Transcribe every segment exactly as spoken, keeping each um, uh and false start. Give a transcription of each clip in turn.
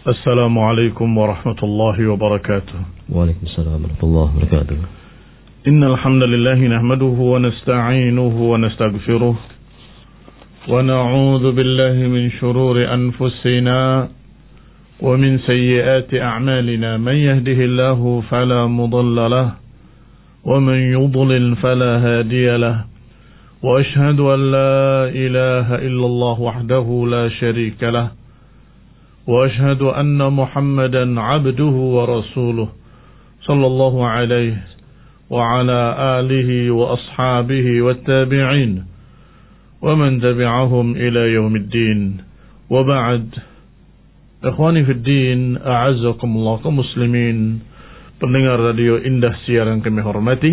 السلام عليكم ورحمة الله وبركاته. وعليكم السلام ورحمة الله وبركاته. إن الحمد لله نحمده ونستعينه ونستغفره ونعوذ بالله من شرور أنفسنا ومن سيئات أعمالنا. من يهده الله فلا مضل له ومن يضلل فلا هادي له وأشهد أن لا إله إلا الله وحده لا شريك له وأشهد أن محمدا عبده ورسوله صلى الله عليه وعلى آله وأصحابه والتابعين ومن تبعهم إلى يوم الدين. وبعد، إخواني في الدين, أعزكم الله كمسلمين, pendengar radio Indah Siar yang kami hormati.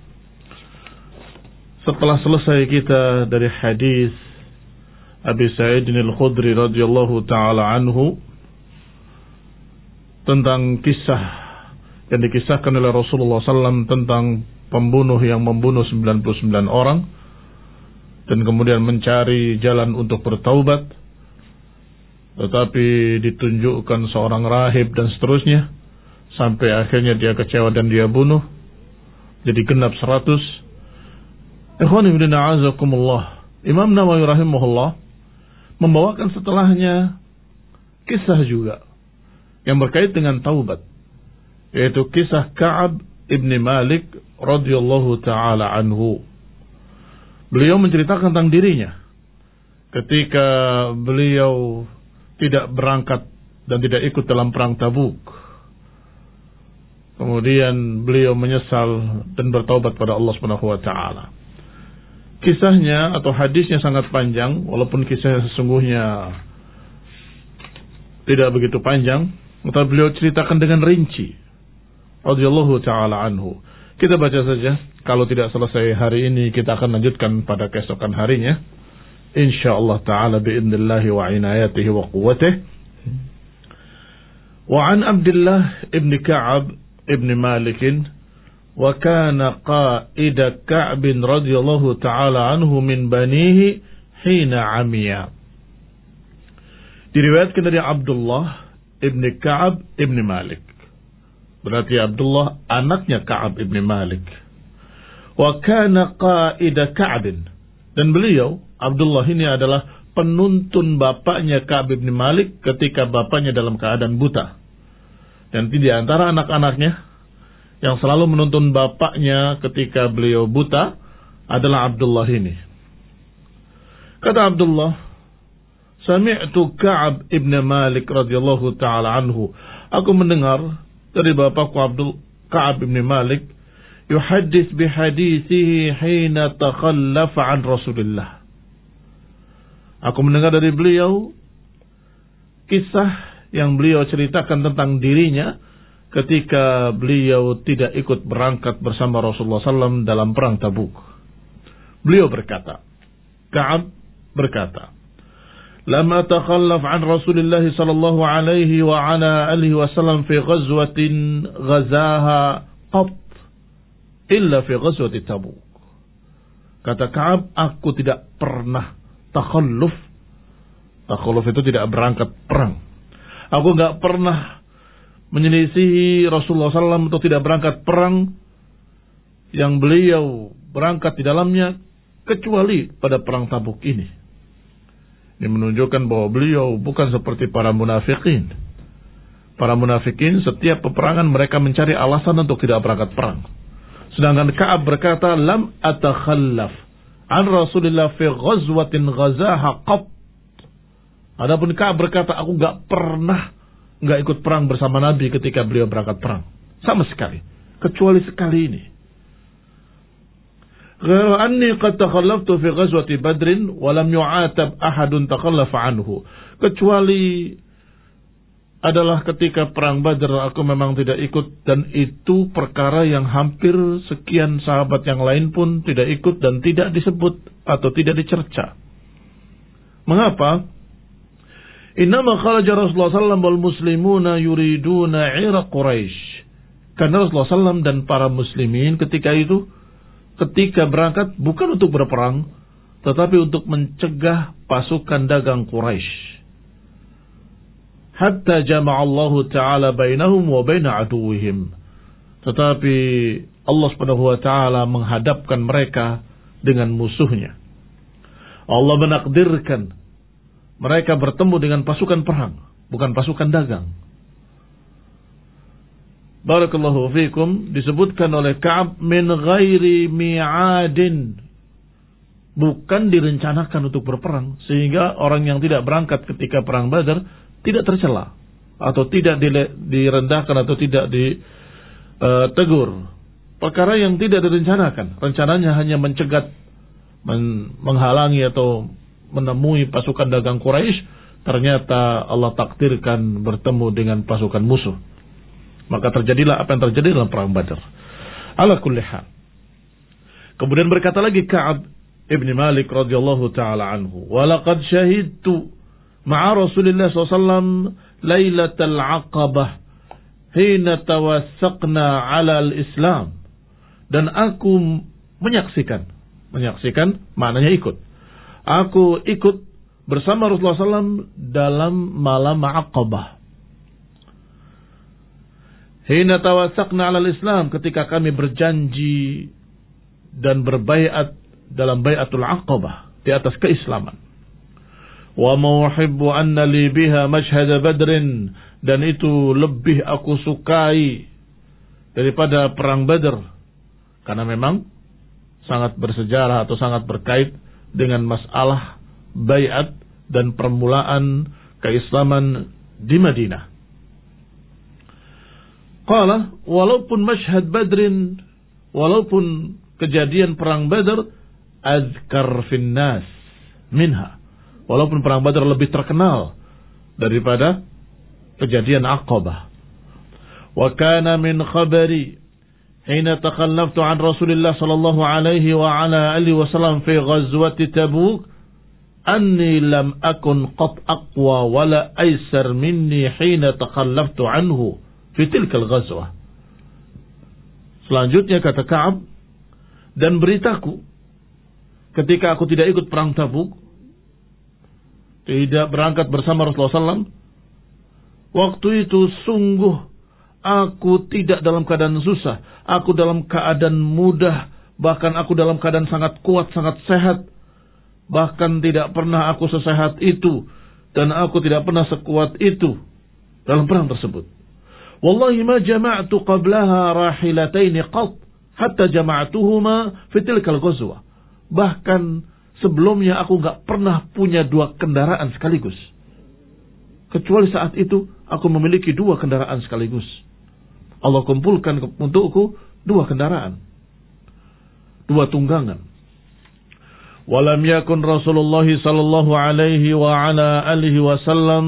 Setelah selesai kita dari hadis Abi Sa'id al-Khudri radhiyallahu ta'ala anhu tentang kisah yang dikisahkan oleh Rasulullah sallallahu alaihi wasallam tentang pembunuh yang membunuh sembilan puluh sembilan orang dan kemudian mencari jalan untuk bertaubat, tetapi ditunjukkan seorang rahib dan seterusnya, sampai akhirnya dia kecewa dan dia bunuh, jadi genap seratus. Ikhwani fillah a'azakumullah, Imam Nawawi rahimahullah membawakan setelahnya kisah juga yang berkait dengan taubat, yaitu kisah Ka'ab ibn Malik radhiyallahu ta'ala anhu. Beliau menceritakan tentang dirinya ketika beliau tidak berangkat dan tidak ikut dalam perang Tabuk. Kemudian beliau menyesal dan bertaubat pada Allah Subhanahu wa taala. Kisahnya atau hadisnya sangat panjang, walaupun kisahnya sesungguhnya tidak begitu panjang, tetapi beliau ceritakan dengan rinci radhiyallahu ta'ala anhu. Kita baca saja, kalau tidak selesai hari ini kita akan lanjutkan pada keesokan harinya insyaallah ta'ala biidznillah wa inayatihi wa quwwatihi. Wa an Abdullah ibn Ka'ab ibn Malik wa kana qa'ida Ka'b radhiyallahu ta'ala anhu min banihi hina amiya. Diriwayatkan dari Abdullah ibn Ka'ab ibn Malik, berarti Abdullah anaknya Ka'ab ibn Malik. Wa kana qa'ida Ka'b, dan beliau Abdullah ini adalah penuntun bapaknya Ka'ab ibn Malik ketika bapaknya dalam keadaan buta. Dan di antara anak-anaknya yang selalu menuntun bapaknya ketika beliau buta adalah Abdullah ini. Kata Abdullah, sami'tu Ka'ab ibn Malik radhiyallahu ta'ala anhu, aku mendengar dari bapakku Abdul Ka'ab ibn Malik, yuhaddits bihadithihi hina takhallafa an Rasulillah. Aku mendengar dari beliau kisah yang beliau ceritakan tentang dirinya ketika beliau tidak ikut berangkat bersama Rasulullah sallallahu alaihi wasallam dalam perang Tabuk. Beliau berkata, Ka'ab berkata, "Lam atakhallaf an Rasulillah sallallahu alaihi wa ala alihi wasallam fi ghazwatin ghazaha qat illa fi ghazwati Tabuk." Kata Ka'ab, aku tidak pernah takhalluf. Takhalluf itu tidak berangkat perang. Aku enggak pernah menyelisihi Rasulullah sallallahu alaihi wasallam untuk tidak berangkat perang yang beliau berangkat di dalamnya, kecuali pada perang Tabuk ini. Ini menunjukkan bahwa beliau bukan seperti para munafikin. Para munafikin setiap peperangan mereka mencari alasan untuk tidak berangkat perang. Sedangkan Ka'ab berkata, lam atakhallaf an Rasulillah fi ghazwatin ghazaha qat. Adapun Ka'ab berkata, aku enggak pernah enggak ikut perang bersama Nabi ketika beliau berangkat perang, sama sekali, kecuali sekali ini. Ghairu anni qad takhallaftu fi ghazwati Badrin wa lam yu'atab ahadun takhallafa anhu. Kecuali adalah ketika perang Badr aku memang tidak ikut, dan itu perkara yang hampir sekian sahabat yang lain pun tidak ikut dan tidak disebut atau tidak dicerca. Mengapa? Innama kharaja Rasulullah sallallahu alaihi wasallam wal muslimuna yuriduna 'ira Quraisy. Karena Rasulullah sallallahu alaihi wasallam dan para muslimin ketika itu, ketika berangkat bukan untuk berperang, tetapi untuk mencegah pasukan dagang Quraisy. hatta jama'allahu ta'ala bainahum wa baina aduwwihim. Tetapi Allah Subhanahu wa taala menghadapkan mereka dengan musuhnya. Allah menakdirkan mereka bertemu dengan pasukan perang, bukan pasukan dagang. Barakallahu fikum, disebutkan oleh Ka'ab min ghairi mi'adin, bukan direncanakan untuk berperang, sehingga orang yang tidak berangkat ketika perang Badar tidak tercela atau tidak direndahkan atau tidak ditegur. Perkara yang tidak direncanakan, rencananya hanya mencegat, men menghalangi atau menemui pasukan dagang Quraisy, ternyata Allah takdirkan bertemu dengan pasukan musuh. Maka terjadilah apa yang terjadi dalam perang Badar. Ala kulli hal. Kemudian berkata lagi Ka'ab ibn Malik radhiyallahu taala anhu, "Wa laqad syahidtu ma'a Rasulillah sallallahu alaihi wasallam lailatal 'aqabah hina tawassaqna 'ala al-Islam." Dan aku menyaksikan, menyaksikan maknanya ikut. Aku ikut bersama Rasulullah sallallahu alaihi wasallam dalam malam 'Aqabah. Hina tawassaqna 'ala al-Islam, ketika kami berjanji dan berbaiat dalam baiatul 'Aqabah di atas keislaman. Wa ma uhibbu anna li biha mashhad Badrin, dan itu lebih aku sukai daripada perang Badar, karena memang sangat bersejarah atau sangat berkait dengan masalah baiat dan permulaan keislaman di Madinah. Qala, walaupun mashhad Badrin, walaupun kejadian perang Badar azkar fin nas minha, walaupun perang Badar lebih terkenal daripada kejadian Aqabah. Wa kana min khabari hina takhallaftu an Rasulillah sallallahu alaihi wa ala alihi wasallam fi ghazwati Tabuk anni lam akun qat aqwa wala aysar minni hina takhallaftu anhu fi tilkal ghazwah. Selanjutnya kata Ka'ab, dan beritaku ketika aku tidak ikut perang Tabuk, tidak berangkat bersama Rasulullah sallallahu alaihi wasallam, waktu itu sungguh aku tidak dalam keadaan susah, aku dalam keadaan mudah, bahkan aku dalam keadaan sangat kuat, sangat sehat, bahkan tidak pernah aku sesehat itu, dan aku tidak pernah sekuat itu dalam perang tersebut. Wallahi ma jama'tu qablaha rahilataini qat hatta jama'tuhuma fi tilkal ghazwah. Bahkan sebelumnya aku enggak pernah punya dua kendaraan sekaligus, kecuali saat itu aku memiliki dua kendaraan sekaligus. Allah kumpulkan untukku dua kendaraan, dua tunggangan. Walam yakun Rasulullah sallallahu alaihi wa ala alihi wasallam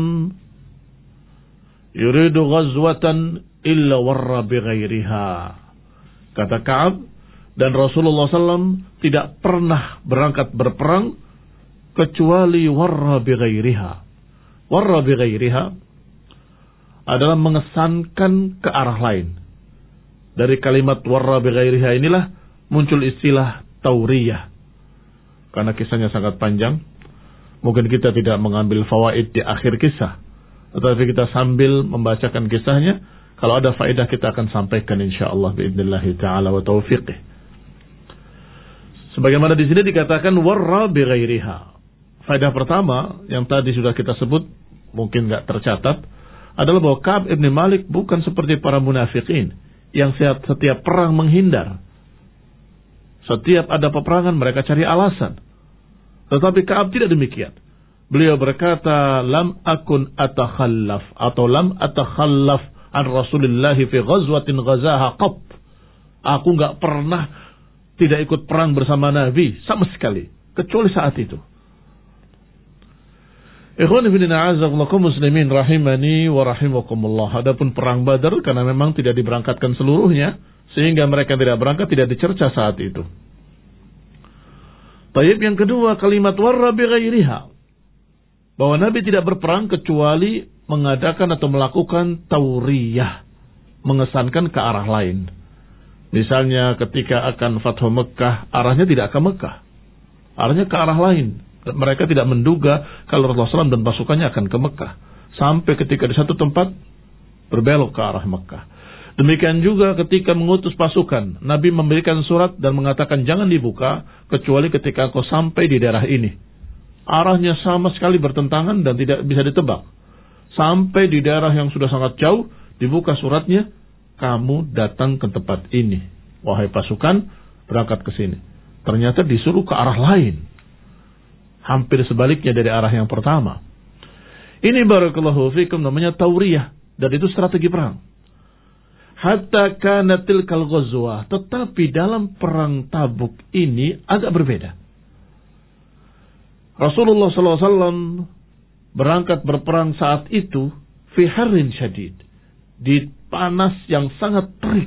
yuridu ghazwatan illa warra bighairiha. Kata Ka'ab, dan Rasulullah sallallahu alaihi wasallam tidak pernah berangkat berperang kecuali warra bighairiha. Warra bighairiha adalah mengesankan ke arah lain. Dari kalimat warra bighairiha inilah muncul istilah tauriyah. Karena kisahnya sangat panjang, mungkin kita tidak mengambil fawaid di akhir kisah, tetapi kita sambil membacakan kisahnya, kalau ada faedah kita akan sampaikan insyaallah biidznillah taala wa taufiqih. Sebagaimana di sini dikatakan warra bighairiha. Faedah pertama yang tadi sudah kita sebut, mungkin enggak tercatat, adalah bahwa Ka'ab ibn Malik bukan seperti para munafikin yang setiap, setiap perang menghindar. Setiap ada peperangan mereka cari alasan. Tetapi Ka'ab tidak demikian. Beliau berkata, lam akun atakhallaf atau lam atakhallaf an Rasulillah fi ghazwatin ghazaha qat. Aku enggak pernah tidak ikut perang bersama Nabi sama sekali, kecuali saat itu. Ikhwan fillah a'azzakumullah muslimin rahimani wa rahimakumullah. Adapun perang Badar karena memang tidak diberangkatkan seluruhnya, sehingga mereka tidak berangkat, tidak dicerca saat itu. Tayyib, yang kedua kalimat warra bighairiha, bahwa Nabi tidak berperang kecuali mengadakan atau melakukan tauriyah, mengesankan ke arah lain. Misalnya ketika akan Fathu Mekah, arahnya tidak ke Mekah, arahnya ke arah lain. Mereka tidak menduga kalau Rasulullah sallallahu alaihi wasallam dan pasukannya akan ke Mekah. Sampai ketika di satu tempat berbelok ke arah Mekah. Demikian juga ketika mengutus pasukan, Nabi memberikan surat dan mengatakan jangan dibuka kecuali ketika kau sampai di daerah ini. Arahnya sama sekali bertentangan dan tidak bisa ditebak. Sampai di daerah yang sudah sangat jauh, dibuka suratnya, kamu datang ke tempat ini. Wahai pasukan, berangkat ke sini. Ternyata disuruh ke arah lain. Hampir sebaliknya dari arah yang pertama. Ini barakallahu fikum namanya tauriyah. Dan itu strategi perang. Hatta kana tilkal ghazwah, tetapi dalam perang Tabuk ini agak berbeda. Rasulullah sallallahu alaihi wasallam berangkat berperang saat itu fi harrin syadid, di panas yang sangat terik.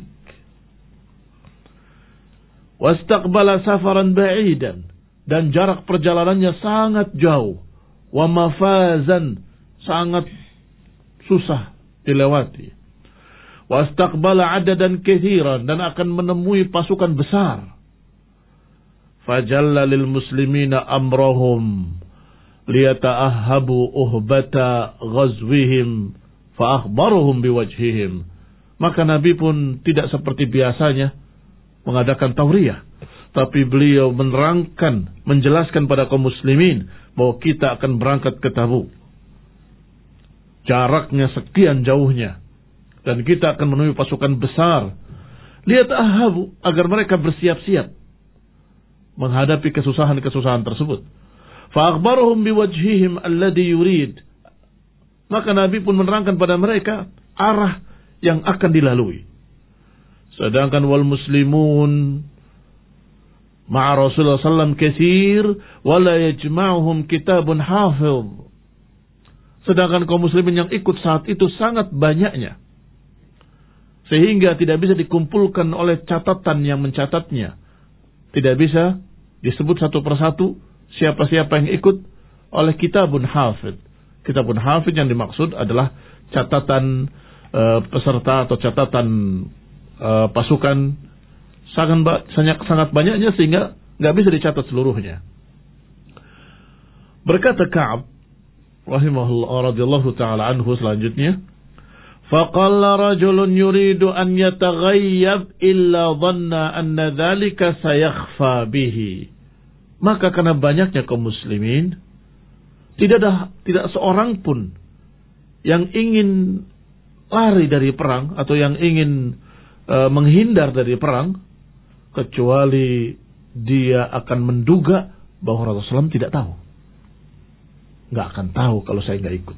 Wastaqbala safaran ba'idan, dan jarak perjalanannya sangat jauh. Wa mafazan, sangat susah dilewati. Wastaqbala adadan kathiran, dan akan menemui pasukan besar. Fajalla lil muslimina amrahum liyata'ahhabu uhbata ghazwihim fa akhbaruhum biwajhihim. Maka Nabi pun tidak seperti biasanya mengadakan tauriyah, tapi beliau menerangkan, menjelaskan pada kaum muslimin bahwa kita akan berangkat ke Tabuk. Jaraknya sekian jauhnya. Dan kita akan menemui pasukan besar. Lihat ahabu, agar mereka bersiap-siap menghadapi kesusahan-kesusahan tersebut. Fa'akhbaruhum biwajhihim alladhi yurid. Maka Nabi pun menerangkan pada mereka arah yang akan dilalui. Sedangkan wal muslimun ma'a Rasulullah sallallahu alaihi wasallam katsir wa la yajma'uhum kitabun hafidh. Sedangkan kaum muslimin yang ikut saat itu sangat banyaknya, sehingga tidak bisa dikumpulkan oleh catatan yang mencatatnya. Tidak bisa disebut satu persatu siapa-siapa yang ikut oleh kitabun hafid. Kitabun hafid yang dimaksud adalah catatan e, peserta atau catatan e, pasukan sangat, sangat, sangat banyaknya sehingga nggak bisa dicatat seluruhnya. Berkata Ka'ab rahimahullah radhiyallahu ta'ala anhu selanjutnya, faqalla rajulun yuridu an yataghayyab illa dhanna anna dhalika sayakhfa bihi. Maka karena banyaknya kaum muslimin, tidak ada tidak seorang pun yang ingin lari dari perang atau yang ingin uh, menghindar dari perang, kecuali dia akan menduga bahwa Rasulullah sallallahu alaihi wasallam tidak tahu. Nggak akan tahu kalau saya nggak ikut.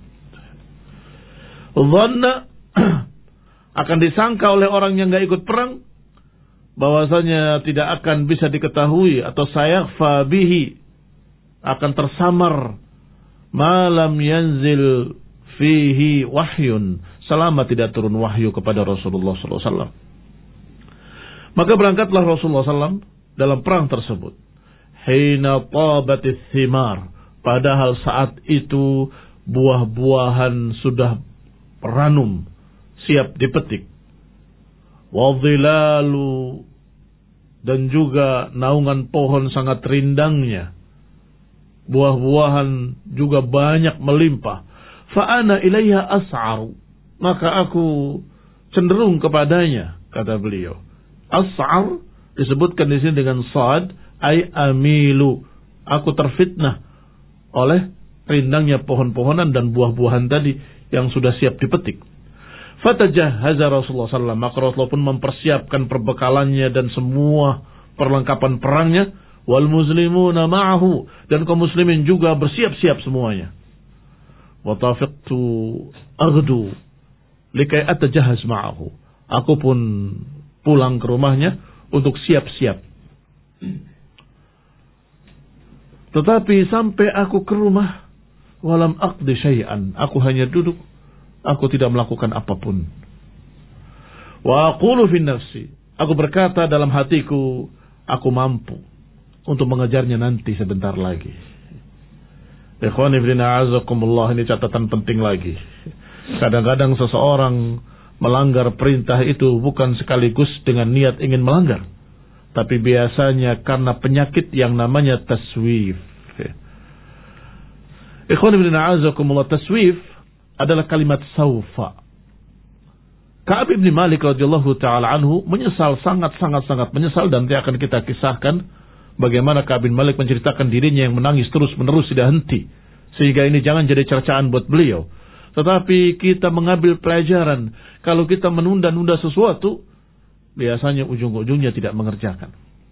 Dhanna akan disangka oleh orang yang nggak ikut perang bahwasanya tidak akan bisa diketahui atau sayakhfa bihi, akan tersamar malam yanzil fihi wahyun, selama tidak turun wahyu kepada Rasulullah sallallahu alaihi wasallam. Maka berangkatlah Rasulullah sallallahu alaihi wasallam dalam perang tersebut. Hina tabatis thimar, padahal saat itu buah-buahan sudah ranum, siap dipetik. Wadhilalu, dan juga naungan pohon sangat rindangnya. Buah-buahan juga banyak melimpah. Fa'ana ilaiha as'aru, maka aku cenderung kepadanya, kata beliau. As'ar disebutkan di sini dengan sad, ay amilu, aku terfitnah oleh rindangnya pohon-pohonan dan buah-buahan tadi yang sudah siap dipetik. Fatajahhaza Rasulullah sallallahu alaihi wasallam, maka Rasulullah pun mempersiapkan perbekalannya dan semua perlengkapan perangnya. Wal muslimuna ma'ahu, dan kaum muslimin juga bersiap-siap semuanya. Wa tafiqtu aghdu likai atajahhaz ma'ahu, aku pun pulang ke rumahnya untuk siap-siap. Tetapi sampai aku ke rumah, walam aqdi syai'an, aku hanya duduk, aku tidak melakukan apapun. Wa aqulu fi nafsi, aku berkata dalam hatiku, aku mampu untuk mengejarnya nanti sebentar lagi. Ikhwani fillah azakumullah, ini catatan penting lagi. Kadang-kadang seseorang melanggar perintah itu bukan sekaligus dengan niat ingin melanggar, tapi biasanya karena penyakit yang namanya taswif. Ikhwani fillah azakumullah, taswif adalah kalimat saufa. Ka'ab bin Malik radhiyallahu taala anhu menyesal, sangat-sangat-sangat menyesal, dan dia akan kita kisahkan bagaimana Ka'ab bin Malik menceritakan dirinya yang menangis terus-menerus tidak henti. Sehingga ini jangan jadi cercaan buat beliau. Tetapi kita mengambil pelajaran, kalau kita menunda-nunda sesuatu, biasanya ujung-ujungnya tidak mengerjakan.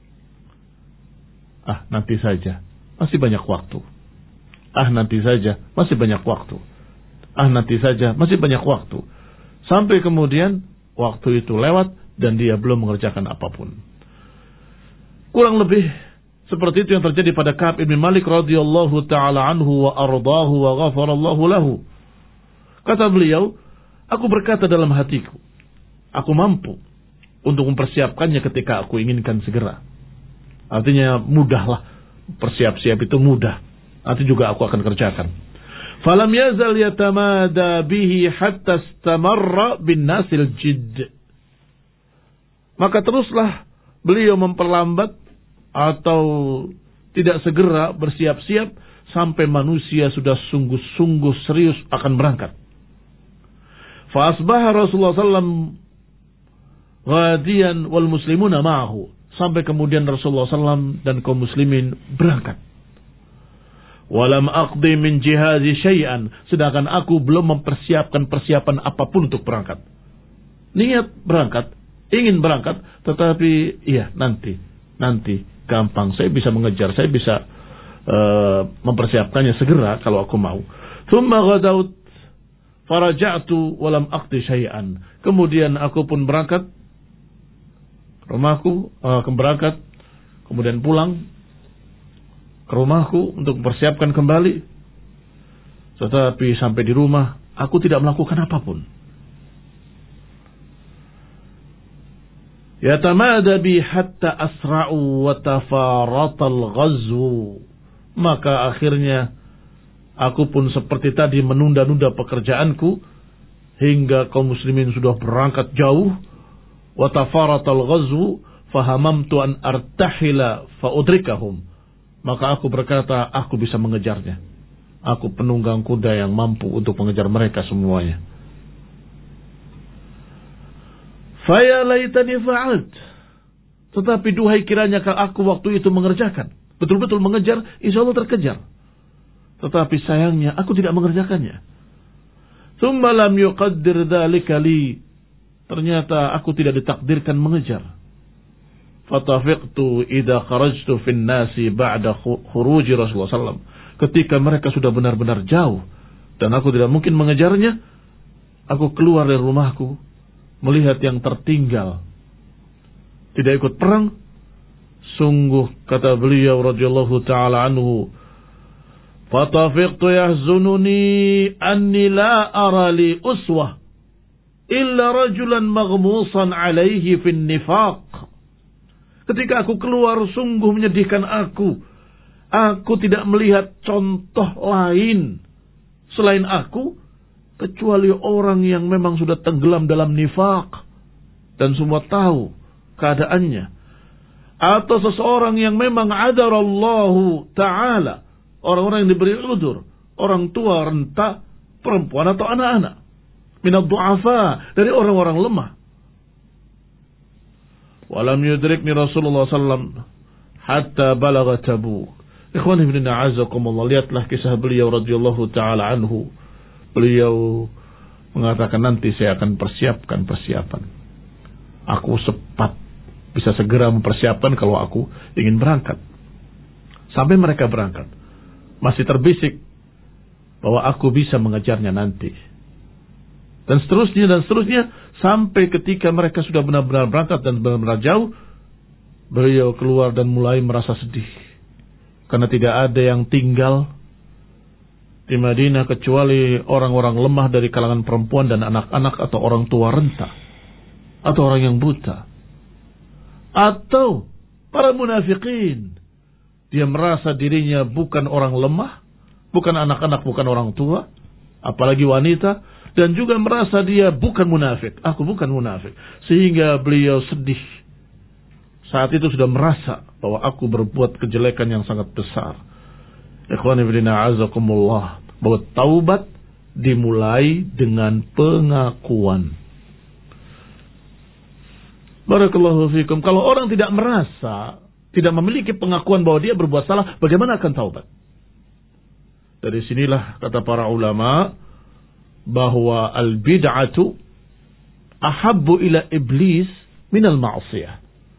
Ah, nanti saja, masih banyak waktu. Ah, nanti saja, masih banyak waktu. Ah, nanti saja, masih banyak waktu. Sampai kemudian waktu itu lewat dan dia belum mengerjakan apapun. Kurang lebih seperti itu yang terjadi pada Ka'ab bin Malik radhiyallahu taala anhu wa ardahu wa ghafarallahu lahu. Kata beliau, aku berkata dalam hatiku, aku mampu untuk mempersiapkannya ketika aku inginkan segera. Artinya mudahlah, persiap-siap itu mudah. Nanti juga aku akan kerjakan. Falam yazal yatamada bihi hatta istamarra bin nasil jidd. Maka teruslah beliau memperlambat atau tidak segera bersiap-siap sampai manusia sudah sungguh-sungguh serius akan berangkat. Fa asbaha Rasulullah sallallahu alaihi wasallam ghadiyan wal muslimuna ma'ahu. Sampai kemudian Rasulullah sallallahu alaihi wasallam dan kaum muslimin berangkat. Walam aqdi min jihazi syai'an. Sedangkan aku belum mempersiapkan persiapan apapun untuk berangkat. Niat berangkat, ingin berangkat, tetapi iya nanti, nanti gampang. Saya bisa mengejar, saya bisa uh, mempersiapkannya segera kalau aku mau. Thumma ghadaut faraja'tu walam aqdi syai'an. Kemudian aku pun berangkat rumahku, uh, berangkat, kemudian pulang ke rumahku untuk mempersiapkan kembali. Tetapi sampai di rumah aku tidak melakukan apapun. Yatamada bi hatta asra'u wa tafaratal ghazwu. Maka akhirnya aku pun seperti tadi menunda-nunda pekerjaanku hingga kaum muslimin sudah berangkat jauh. Wa tafaratal ghazwu fahamamtu an artahila fa udrikahum. Maka aku berkata, aku bisa mengejarnya. Aku penunggang kuda yang mampu untuk mengejar mereka semuanya. Faya laitani fa'alt. Tetapi duhai kiranya kalau aku waktu itu mengerjakan. Betul-betul mengejar, insya Allah terkejar. Tetapi sayangnya aku tidak mengerjakannya. Tsumma lam yuqaddir dzalika li. Ternyata aku tidak ditakdirkan mengejar. Fatafiqtu idza kharajtu fin nasi ba'da khuruji Rasulullah sallallahu alaihi wasallam. Ketika mereka sudah benar-benar jauh dan aku tidak mungkin mengejarnya, aku keluar dari rumahku melihat yang tertinggal tidak ikut perang. Sungguh kata beliau radhiyallahu taala anhu, fatafiqtu yahzununi anni la ara li uswah illa rajulan maghmusan alaihi fin nifaq. Ketika aku keluar sungguh menyedihkan aku. Aku tidak melihat contoh lain selain aku, kecuali orang yang memang sudah tenggelam dalam nifaq dan semua tahu keadaannya. Atau seseorang yang memang adarallahu ta'ala, orang-orang yang diberi udzur, orang tua, renta, perempuan atau anak-anak, minad du'afa, dari orang-orang lemah. Walam yudrikni Rasulullah sallallahu alaihi wasallam hatta balagha Tabuk. Ikhwan ibn a'azakumullah, lihatlah kisah beliau radhiyallahu taala anhu. Beliau mengatakan, nanti saya akan persiapkan persiapan. Aku sempat bisa segera mempersiapkan kalau aku ingin berangkat. Sampai mereka berangkat, masih terbisik bahwa aku bisa mengejarnya nanti. Dan seterusnya dan seterusnya sampai ketika mereka sudah benar-benar berangkat dan benar-benar jauh, beliau keluar dan mulai merasa sedih karena tidak ada yang tinggal di Madinah kecuali orang-orang lemah dari kalangan perempuan dan anak-anak atau orang tua renta atau orang yang buta atau para munafikin. Dia merasa dirinya bukan orang lemah, bukan anak-anak, bukan orang tua, apalagi wanita. Dan juga merasa dia bukan munafik. Aku bukan munafik. Sehingga beliau sedih. Saat itu sudah merasa bahwa aku berbuat kejelekan yang sangat besar. Ikhwan ibn a'azakumullah. Bahwa taubat dimulai dengan pengakuan. Barakallahu fikum. Kalau orang tidak merasa, tidak memiliki pengakuan bahwa dia berbuat salah, bagaimana akan taubat? Dari sinilah kata para ulama bahwa al-bid'atu ahabbu ila iblis minal ma'siyah.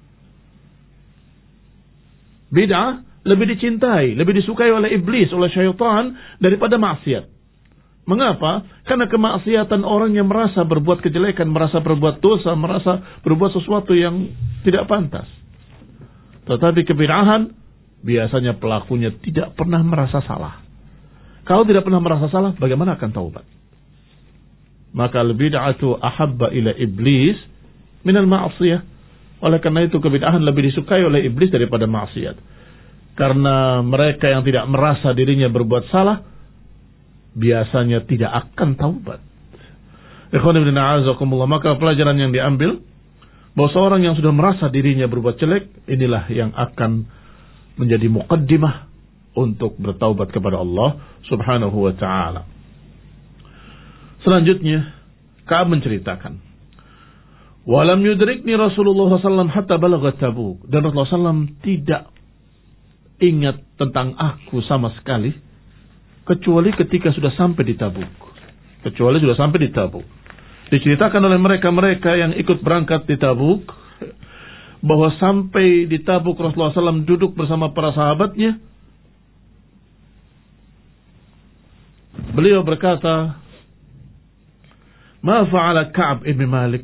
Bid'ah lebih dicintai, lebih disukai oleh iblis, oleh syaitan daripada maksiat. Mengapa? Karena kemaksiatan orang yang merasa berbuat kejelekan, merasa berbuat dosa, merasa berbuat sesuatu yang tidak pantas. Tetapi kebid'ahan biasanya pelakunya tidak pernah merasa salah. Kalau tidak pernah merasa salah, bagaimana akan taubat? Maka al-bid'atu ahabba ila iblis minal ma'siyah. Oleh karena itu kebid'ahan lebih disukai oleh iblis daripada maksiat. Karena mereka yang tidak merasa dirinya berbuat salah biasanya tidak akan taubat. Ikhwan ibn a'azakumullah, maka pelajaran yang diambil bahwa seorang yang sudah merasa dirinya berbuat jelek, inilah yang akan menjadi muqaddimah untuk bertaubat kepada Allah Subhanahu wa ta'ala. Selanjutnya, Ka'ab menceritakan, walam yudrikni Rasulullah sallallahu alaihi wasallam hatta balagha Tabuk. Dan Rasulullah sallallahu alaihi wasallam tidak ingat tentang aku sama sekali kecuali ketika sudah sampai di Tabuk. Kecuali sudah sampai di Tabuk. Diceritakan oleh mereka-mereka yang ikut berangkat di Tabuk bahwa sampai di Tabuk Rasulullah sallallahu alaihi wasallam duduk bersama para sahabatnya. Beliau berkata, "Ma fa'ala Ka'ab ibn Malik?"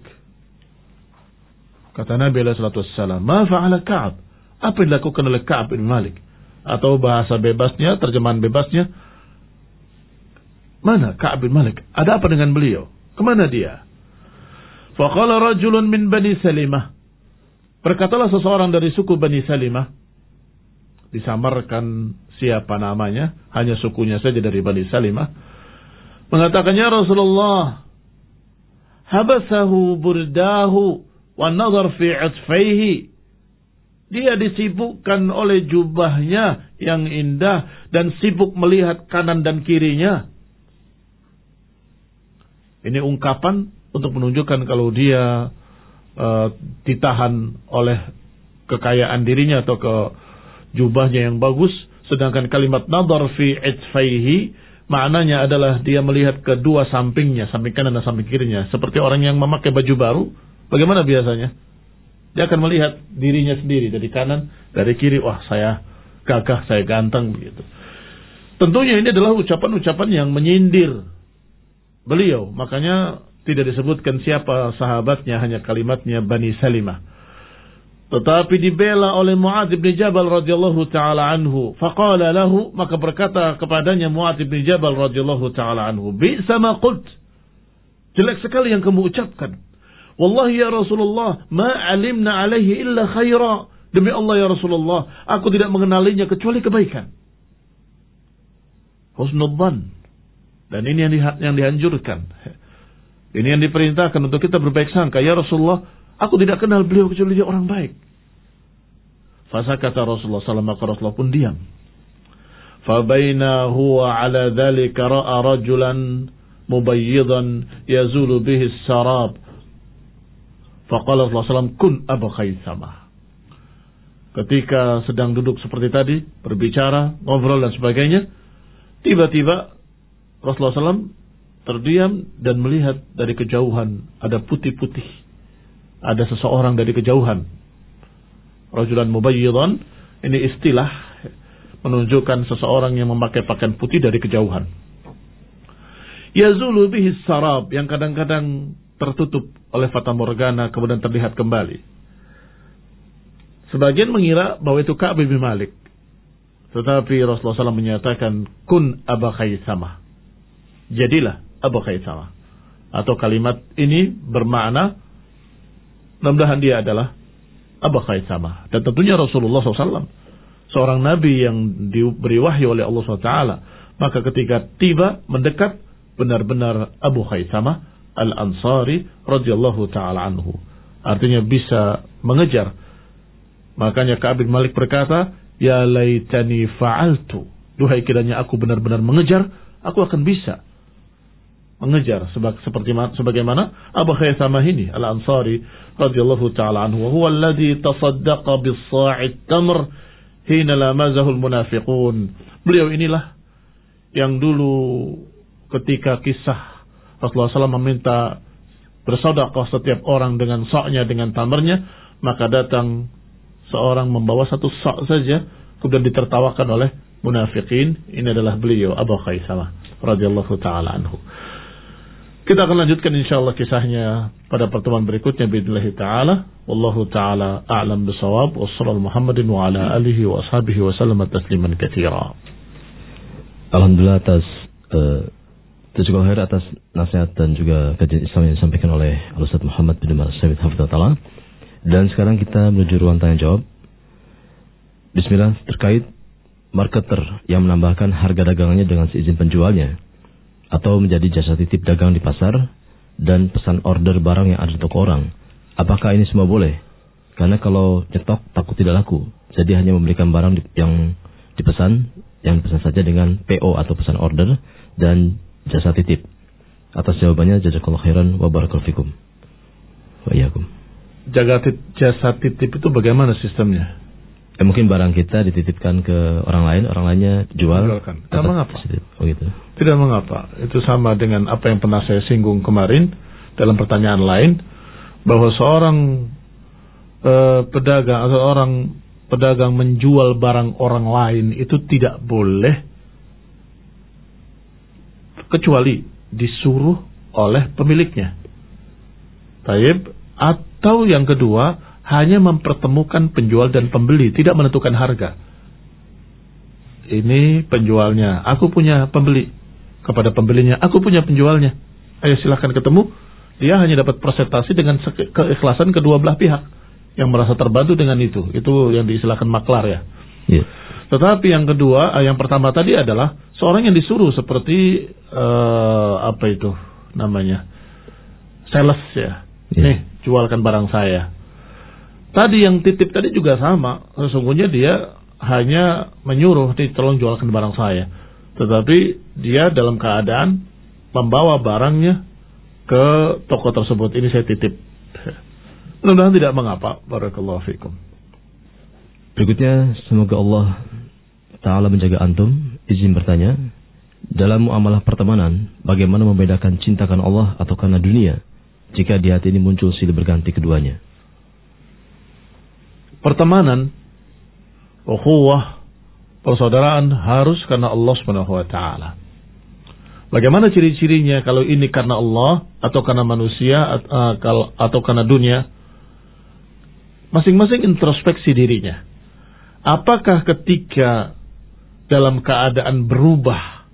Kata Nabi alaihi salatu wassalam, "Ma fa'ala Ka'ab?" Apa yang dilakukan oleh Ka'ab ibn Malik? Atau bahasa bebasnya, terjemahan bebasnya, mana Ka'ab bin Malik? Ada apa dengan beliau? Kemana dia? Faqala rajulun min Bani Salimah. Berkatalah seseorang dari suku Bani Salimah. Disamarkan siapa namanya, hanya sukunya saja dari Bani Salimah. Mengatakan, ya Rasulullah, habasahu burdahu wa nazar fi utfaihi. Dia disibukkan oleh jubahnya yang indah dan sibuk melihat kanan dan kirinya. Ini ungkapan untuk menunjukkan kalau dia uh, ditahan oleh kekayaan dirinya atau ke jubahnya yang bagus. Sedangkan kalimat nadhar fi itfaihi maknanya adalah dia melihat kedua sampingnya, samping kanan dan samping kirinya. Seperti orang yang memakai baju baru, bagaimana biasanya? Dia akan melihat dirinya sendiri dari kanan, dari kiri. Wah, saya gagah, saya ganteng begitu. Tentunya ini adalah ucapan-ucapan yang menyindir beliau. Makanya tidak disebutkan siapa sahabatnya, hanya kalimatnya Bani Salimah. Tetapi dibela oleh Mu'adz bin Jabal radhiyallahu taala anhu. Faqala lahu, maka berkata kepadanya Mu'adz bin Jabal radhiyallahu taala anhu, "Bi'sa ma qult." Jelek sekali yang kamu ucapkan. Wallahi ya Rasulullah, ma alimna alaihi illa khaira. Demi Allah ya Rasulullah, aku tidak mengenalinya kecuali kebaikan. Husnudzan. Dan ini yang, di, yang dianjurkan. Ini yang diperintahkan untuk kita berbaik sangka. Ya Rasulullah, aku tidak kenal beliau kecuali dia orang baik. Fasa kata Rasulullah sallallahu alaihi wasallam, maka Rasulullah pun diam. Fabaina huwa ala dhalika ra'a rajulan mubayyidan yazulu bihi as-sarab. Faqala Rasulullah sallallahu alaihi wasallam, kun Abu Khaisamah. Ketika sedang duduk seperti tadi, berbicara, ngobrol dan sebagainya, tiba-tiba Rasulullah sallallahu alaihi wasallam terdiam dan melihat dari kejauhan ada putih-putih. Ada seseorang dari kejauhan. Rajulan mubayyidan, ini istilah menunjukkan seseorang yang memakai pakaian putih dari kejauhan. Yazulu bihi sarab, yang kadang-kadang tertutup oleh fata morgana kemudian terlihat kembali. Sebagian mengira bahwa itu Ka'ab bin Malik. Tetapi Rasulullah sallallahu alaihi wasallam menyatakan, kun Aba Khaisamah. Jadilah Abu Khaisamah. Atau kalimat ini bermakna, mudah-mudahan dia adalah Abu Khaisamah. Dan tentunya Rasulullah sallallahu alaihi wasallam, seorang Nabi yang diberi wahyu oleh Allah subhanahu wa taala. Maka ketika tiba, mendekat, benar-benar Abu Khaisamah Al-Ansari radhiyallahu ta'ala anhu. Artinya bisa mengejar. Makanya Ka'ab bin Malik berkata, ya laitani fa'altu. Duhai kiranya aku benar-benar mengejar, aku akan bisa mengejar seperti sebagaimana Abu Khaisamah ini Al-Ansari radhiyallahu taala anhu, wa huwa alladhi tasaddaqa bis-sa'id tamr hina lamazahu al-munafiqun. Beliau inilah yang dulu ketika kisah Rasulullah sallallahu alaihi wasallam meminta bersedekah setiap orang dengan sa'nya, dengan tamernya, maka datang seorang membawa satu sa' saja, kemudian ditertawakan oleh munafikin. Ini adalah beliau Abu Khaisamah radhiyallahu taala anhu. Kita akan lanjutkan insyaallah kisahnya pada pertemuan berikutnya biidznillah taala. Wallahu taala a'lam bisawab. Wassallallahu Muhammadin wa ala alihi wa ashabihi wa sallam tasliman katsira. Alhamdulillah atas uh, terima kasih atas nasihat dan juga kajian Islam yang disampaikan oleh Al-Ustaz Muhammad bin Umar Syamit hafizahullah. Dan sekarang kita menuju ruang tanya jawab. Bismillah, terkait marketer yang menambahkan harga dagangannya dengan seizin penjualnya, atau menjadi jasa titip dagang di pasar dan pesan order barang yang ada di toko orang. Apakah ini semua boleh? Karena kalau nyetok takut tidak laku, jadi hanya memberikan barang yang dipesan, yang dipesan saja dengan P O atau pesan order dan jasa titip. Atas jawabannya jazakallahu khairan wa barakallahu fikum. Wa iyyakum. Jasa titip itu bagaimana sistemnya? Eh, mungkin barang kita dititipkan ke orang lain, orang lainnya jual. Jualkan. Tidak mengapa. Oh gitu. Tidak mengapa. Itu sama dengan apa yang pernah saya singgung kemarin dalam pertanyaan lain, bahwa seorang uh, pedagang atau orang pedagang menjual barang orang lain itu tidak boleh kecuali disuruh oleh pemiliknya. Taib. Atau yang kedua, hanya mempertemukan penjual dan pembeli, tidak menentukan harga. Ini penjualnya, aku punya pembeli. Kepada pembelinya, aku punya penjualnya. Ayo silahkan ketemu. Dia hanya dapat presentasi dengan keikhlasan kedua belah pihak yang merasa terbantu dengan itu. Itu yang diistilahkan maklar ya. Yeah. Tetapi yang kedua, yang pertama tadi adalah seorang yang disuruh seperti uh, apa itu namanya, sales ya. Yeah. Nih, jualkan barang saya. Tadi yang titip tadi juga sama. Sesungguhnya dia hanya menyuruh, nih tolong jualkan barang saya. Tetapi dia dalam keadaan membawa barangnya ke toko tersebut. Ini saya titip. Mudah-mudahan tidak mengapa. Barakallahu fikum. Berikutnya, semoga Allah Ta'ala menjaga antum. Izin bertanya, dalam muamalah pertemanan, bagaimana membedakan cinta karena Allah atau karena dunia, jika di hati ini muncul silih berganti keduanya? Pertemanan, ukhuwah, persaudaraan harus karena Allah Subhanahu wa taala. Bagaimana ciri-cirinya kalau ini karena Allah atau karena manusia atau karena dunia? Masing-masing introspeksi dirinya. Apakah ketika dalam keadaan berubah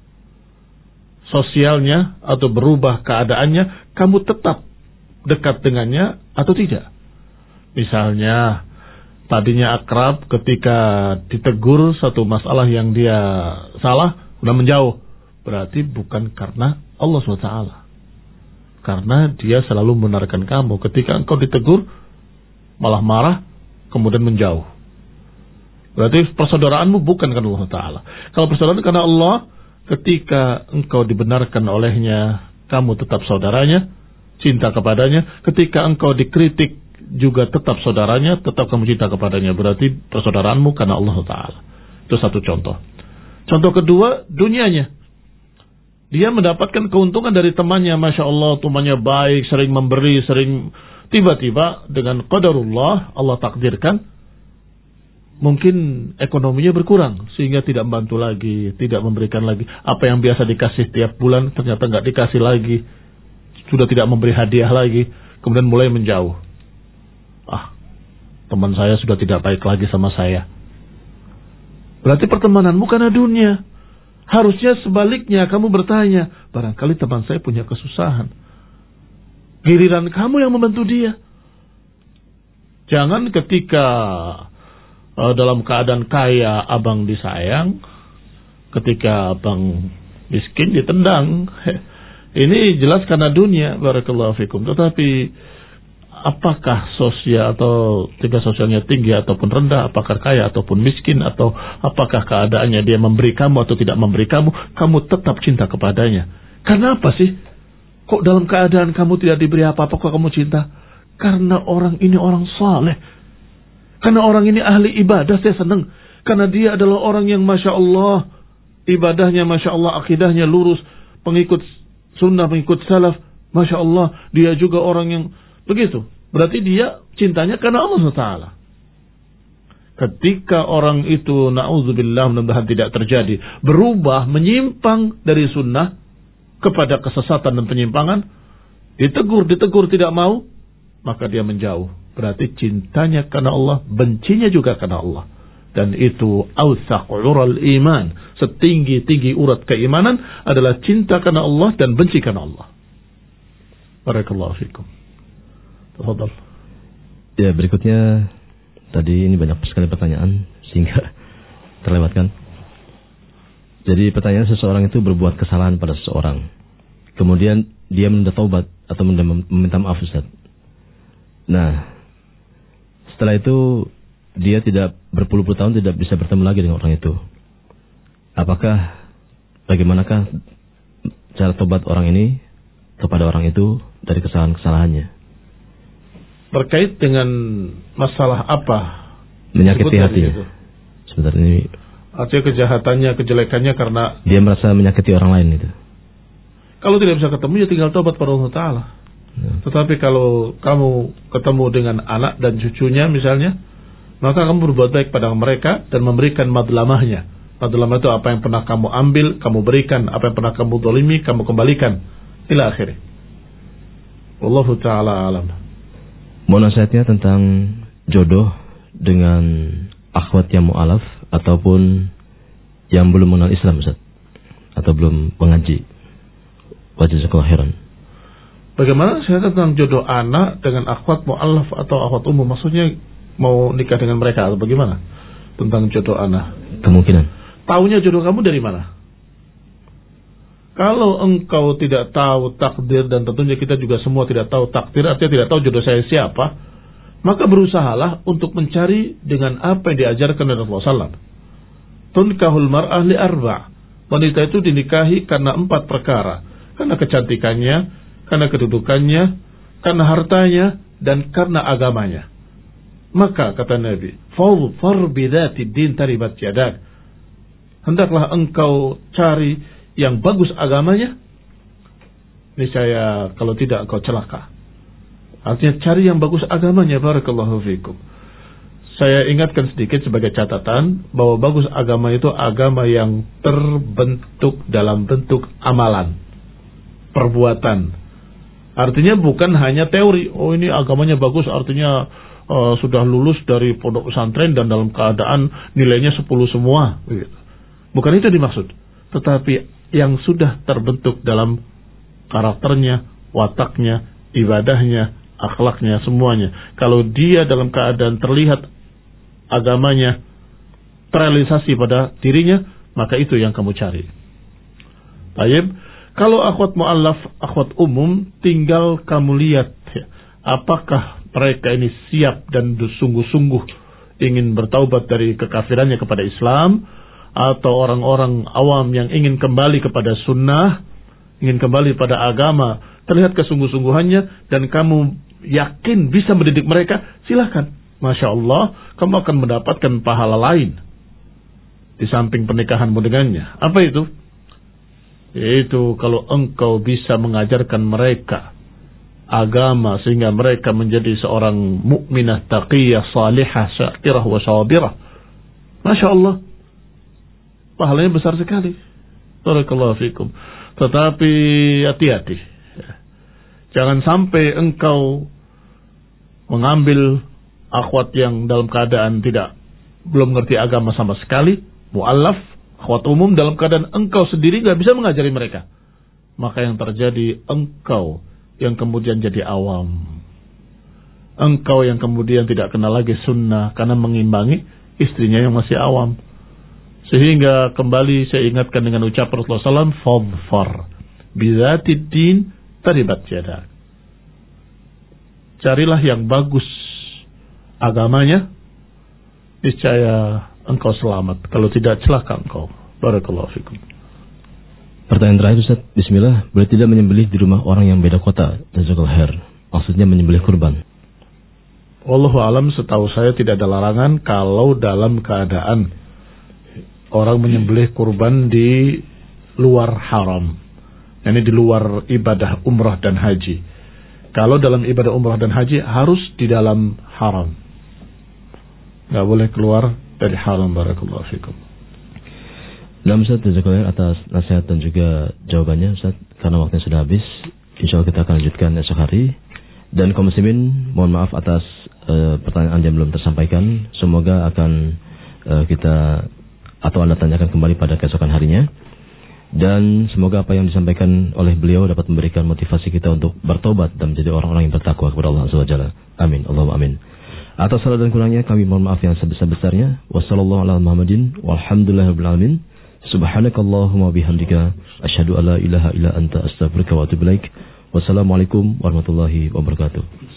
sosialnya atau berubah keadaannya, kamu tetap dekat dengannya atau tidak? Misalnya tadinya akrab, ketika ditegur satu masalah yang dia salah, sudah menjauh. Berarti bukan karena Allah subhanahu wa taala. Karena dia selalu membenarkan kamu. Ketika engkau ditegur, malah marah, kemudian menjauh. Berarti persaudaraanmu bukan karena Allah taala. Kalau persaudaraan karena Allah, ketika engkau dibenarkan olehnya, kamu tetap saudaranya, cinta kepadanya. Ketika engkau dikritik, juga tetap saudaranya, tetap kamu cinta kepadanya. Berarti persaudaraanmu karena Allah Ta'ala. Itu satu contoh. Contoh kedua, dunianya. Dia mendapatkan keuntungan dari temannya. Masya Allah, temannya baik, sering memberi, sering. Tiba-tiba dengan qadarullah, Allah takdirkan, mungkin ekonominya berkurang, sehingga tidak membantu lagi, tidak memberikan lagi. Apa yang biasa dikasih tiap bulan, ternyata nggak dikasih lagi. Sudah tidak memberi hadiah lagi. Kemudian mulai menjauh. Ah, teman saya sudah tidak baik lagi sama saya. Berarti pertemananmu karena dunia. Harusnya sebaliknya, kamu bertanya, barangkali teman saya punya kesusahan. Giliran kamu yang membantu dia. Jangan ketika uh, dalam keadaan kaya abang disayang, ketika abang miskin ditendang. Ini jelas karena dunia, barakallahu fikum. Tetapi apakah sosial atau tingkat sosialnya tinggi ataupun rendah, apakah kaya ataupun miskin, atau apakah keadaannya dia memberi kamu atau tidak memberi kamu, kamu tetap cinta kepadanya. Karena apa sih? Kok dalam keadaan kamu tidak diberi apa-apa kok kamu cinta? Karena orang ini orang saleh. Karena orang ini ahli ibadah, saya senang. Karena dia adalah orang yang Masya Allah, ibadahnya Masya Allah, akidahnya lurus, pengikut sunnah, pengikut salaf. Masya Allah, dia juga orang yang begitu. Berarti dia cintanya karena Allah subhanahu wa taala. Ketika orang itu, na'udzubillah, mudah-mudahan tidak terjadi, berubah, menyimpang dari sunnah kepada kesesatan dan penyimpangan, ditegur, ditegur tidak mau, maka dia menjauh. Berarti cintanya karena Allah, bencinya juga karena Allah. Dan itu awsaq ural iman, setinggi-tinggi urat keimanan adalah cinta karena Allah dan benci karena Allah. Barakallahu fikum. Tafadhal. Ya, berikutnya tadi ini banyak sekali pertanyaan sehingga terlewatkan. Jadi pertanyaan, seseorang itu berbuat kesalahan pada seseorang, kemudian dia meminta taubat atau meminta maaf, Ustaz. Nah, setelah itu dia tidak berpuluh-puluh tahun tidak bisa bertemu lagi dengan orang itu. Apakah, bagaimanakah cara taubat orang ini kepada orang itu dari kesalahan-kesalahannya? Terkait dengan masalah apa? Menyakiti hatinya. Sebentar ini. Artinya kejahatannya, kejelekannya karena dia merasa menyakiti orang lain itu. Kalau tidak bisa ketemu, ya tinggal taubat pada Allah Ta'ala. Ya. Tetapi kalau kamu ketemu dengan anak dan cucunya misalnya, maka kamu berbuat baik pada mereka dan memberikan madlamahnya. Madlamah itu apa yang pernah kamu ambil, kamu berikan. Apa yang pernah kamu dolimi, kamu kembalikan. Ila akhirnya. Wallahu ta'ala alam. Mau nasihatnya tentang jodoh dengan akhwat yang mu'alaf ataupun yang belum mengenal Islam, Ustaz, atau belum mengaji. Wajazakallahu khairan. Bagaimana nasihat tentang jodoh anak dengan akhwat mu'alaf atau akhwat umum? Maksudnya mau nikah dengan mereka atau bagaimana? Tentang jodoh anak. Kemungkinan. Taunya jodoh kamu dari mana? Kalau engkau tidak tahu takdir, dan tentunya kita juga semua tidak tahu takdir, artinya tidak tahu jodoh saya siapa, maka berusahalah untuk mencari dengan apa yang diajarkan oleh Rasulullah sallallahu alaihi wasallam. Tunkahul mar'ah li arba'. Wanita itu dinikahi karena empat perkara. Karena kecantikannya, karena kedudukannya, karena hartanya, dan karena agamanya. Maka kata Nabi, "Fadhfar bidzati din taribat yadak." Hendaklah engkau cari yang bagus agamanya, niscaya kalau tidak engkau celaka. Artinya cari yang bagus agamanya. Barakallahu fikum. Saya ingatkan sedikit sebagai catatan bahwa bagus agama itu agama yang terbentuk dalam bentuk amalan, perbuatan. Artinya bukan hanya teori. Oh, ini agamanya bagus, artinya uh, sudah lulus dari pondok pesantren dan dalam keadaan nilainya sepuluh semua. Bukan itu dimaksud. Tetapi yang sudah terbentuk dalam karakternya, wataknya, ibadahnya, akhlaknya, semuanya. Kalau dia dalam keadaan terlihat agamanya terrealisasi pada dirinya, maka itu yang kamu cari. Baik. Kalau akhwat mu'allaf, akhwat umum, tinggal kamu lihat apakah mereka ini siap dan sungguh-sungguh ingin bertaubat dari kekafirannya kepada Islam, atau orang-orang awam yang ingin kembali kepada sunnah, ingin kembali pada agama, terlihat kesungguh-sungguhannya, dan kamu yakin bisa mendidik mereka, silahkan. Masya Allah, kamu akan mendapatkan pahala lain di samping pernikahanmu dengannya. Apa itu? Yaitu kalau engkau bisa mengajarkan mereka agama sehingga mereka menjadi seorang mukminah, taqiyah, salihah, syakirah, wa sabirah. Masya Allah, pahalanya besar sekali. Barakallahu fikum. Tetapi hati-hati. Jangan sampai engkau mengambil akhwat yang dalam keadaan tidak belum mengerti agama sama sekali, mu'allaf, akhwat umum, dalam keadaan engkau sendiri tidak bisa mengajari mereka. Maka yang terjadi, engkau yang kemudian jadi awam. Engkau yang kemudian tidak kenal lagi sunnah karena mengimbangi istrinya yang masih awam. Sehingga kembali saya ingatkan dengan ucapan Rasulullah sallallahu alaihi wasallam, "Fadhfar bidzatid din taribat yadak." Carilah yang bagus agamanya, niscaya engkau selamat. Kalau tidak, celaka engkau. Barakallahu fikum. Pertanyaan terakhir Ustaz, bismillah, boleh tidak menyembelih di rumah orang yang beda kota? Jazakallahu khair. Maksudnya menyembelih kurban. Wallahu alam, setahu saya tidak ada larangan kalau dalam keadaan orang menyembelih kurban di luar haram. Ini di luar ibadah umrah dan haji. Kalau dalam ibadah umrah dan haji harus di dalam haram. Nggak boleh keluar dari haram. Barakallahu fikum. Nah, Ustaz, jazakallahu atas nasihat dan juga jawabannya, Ustaz. Karena waktunya sudah habis, insya Allah kita akan lanjutkan esok hari. Dan kaum muslimin, mohon maaf atas uh, pertanyaan yang belum tersampaikan. Semoga akan uh, kita atau Anda tanyakan kembali pada keesokan harinya. Dan semoga apa yang disampaikan oleh beliau dapat memberikan motivasi kita untuk bertobat dan menjadi orang-orang yang bertakwa kepada Allah Azza wa Jalla. Amin. Allahumma amin. Atas salah dan kurangnya kami mohon maaf yang sebesar-besarnya. Wassallallahu ala Muhammadin walhamdulillahirabbil alamin. Subhanakallahumma bihamdika asyhadu an la ilaha illa anta astaghfiruka wa atubu ilaik. Wassalamualaikum warahmatullahi wabarakatuh.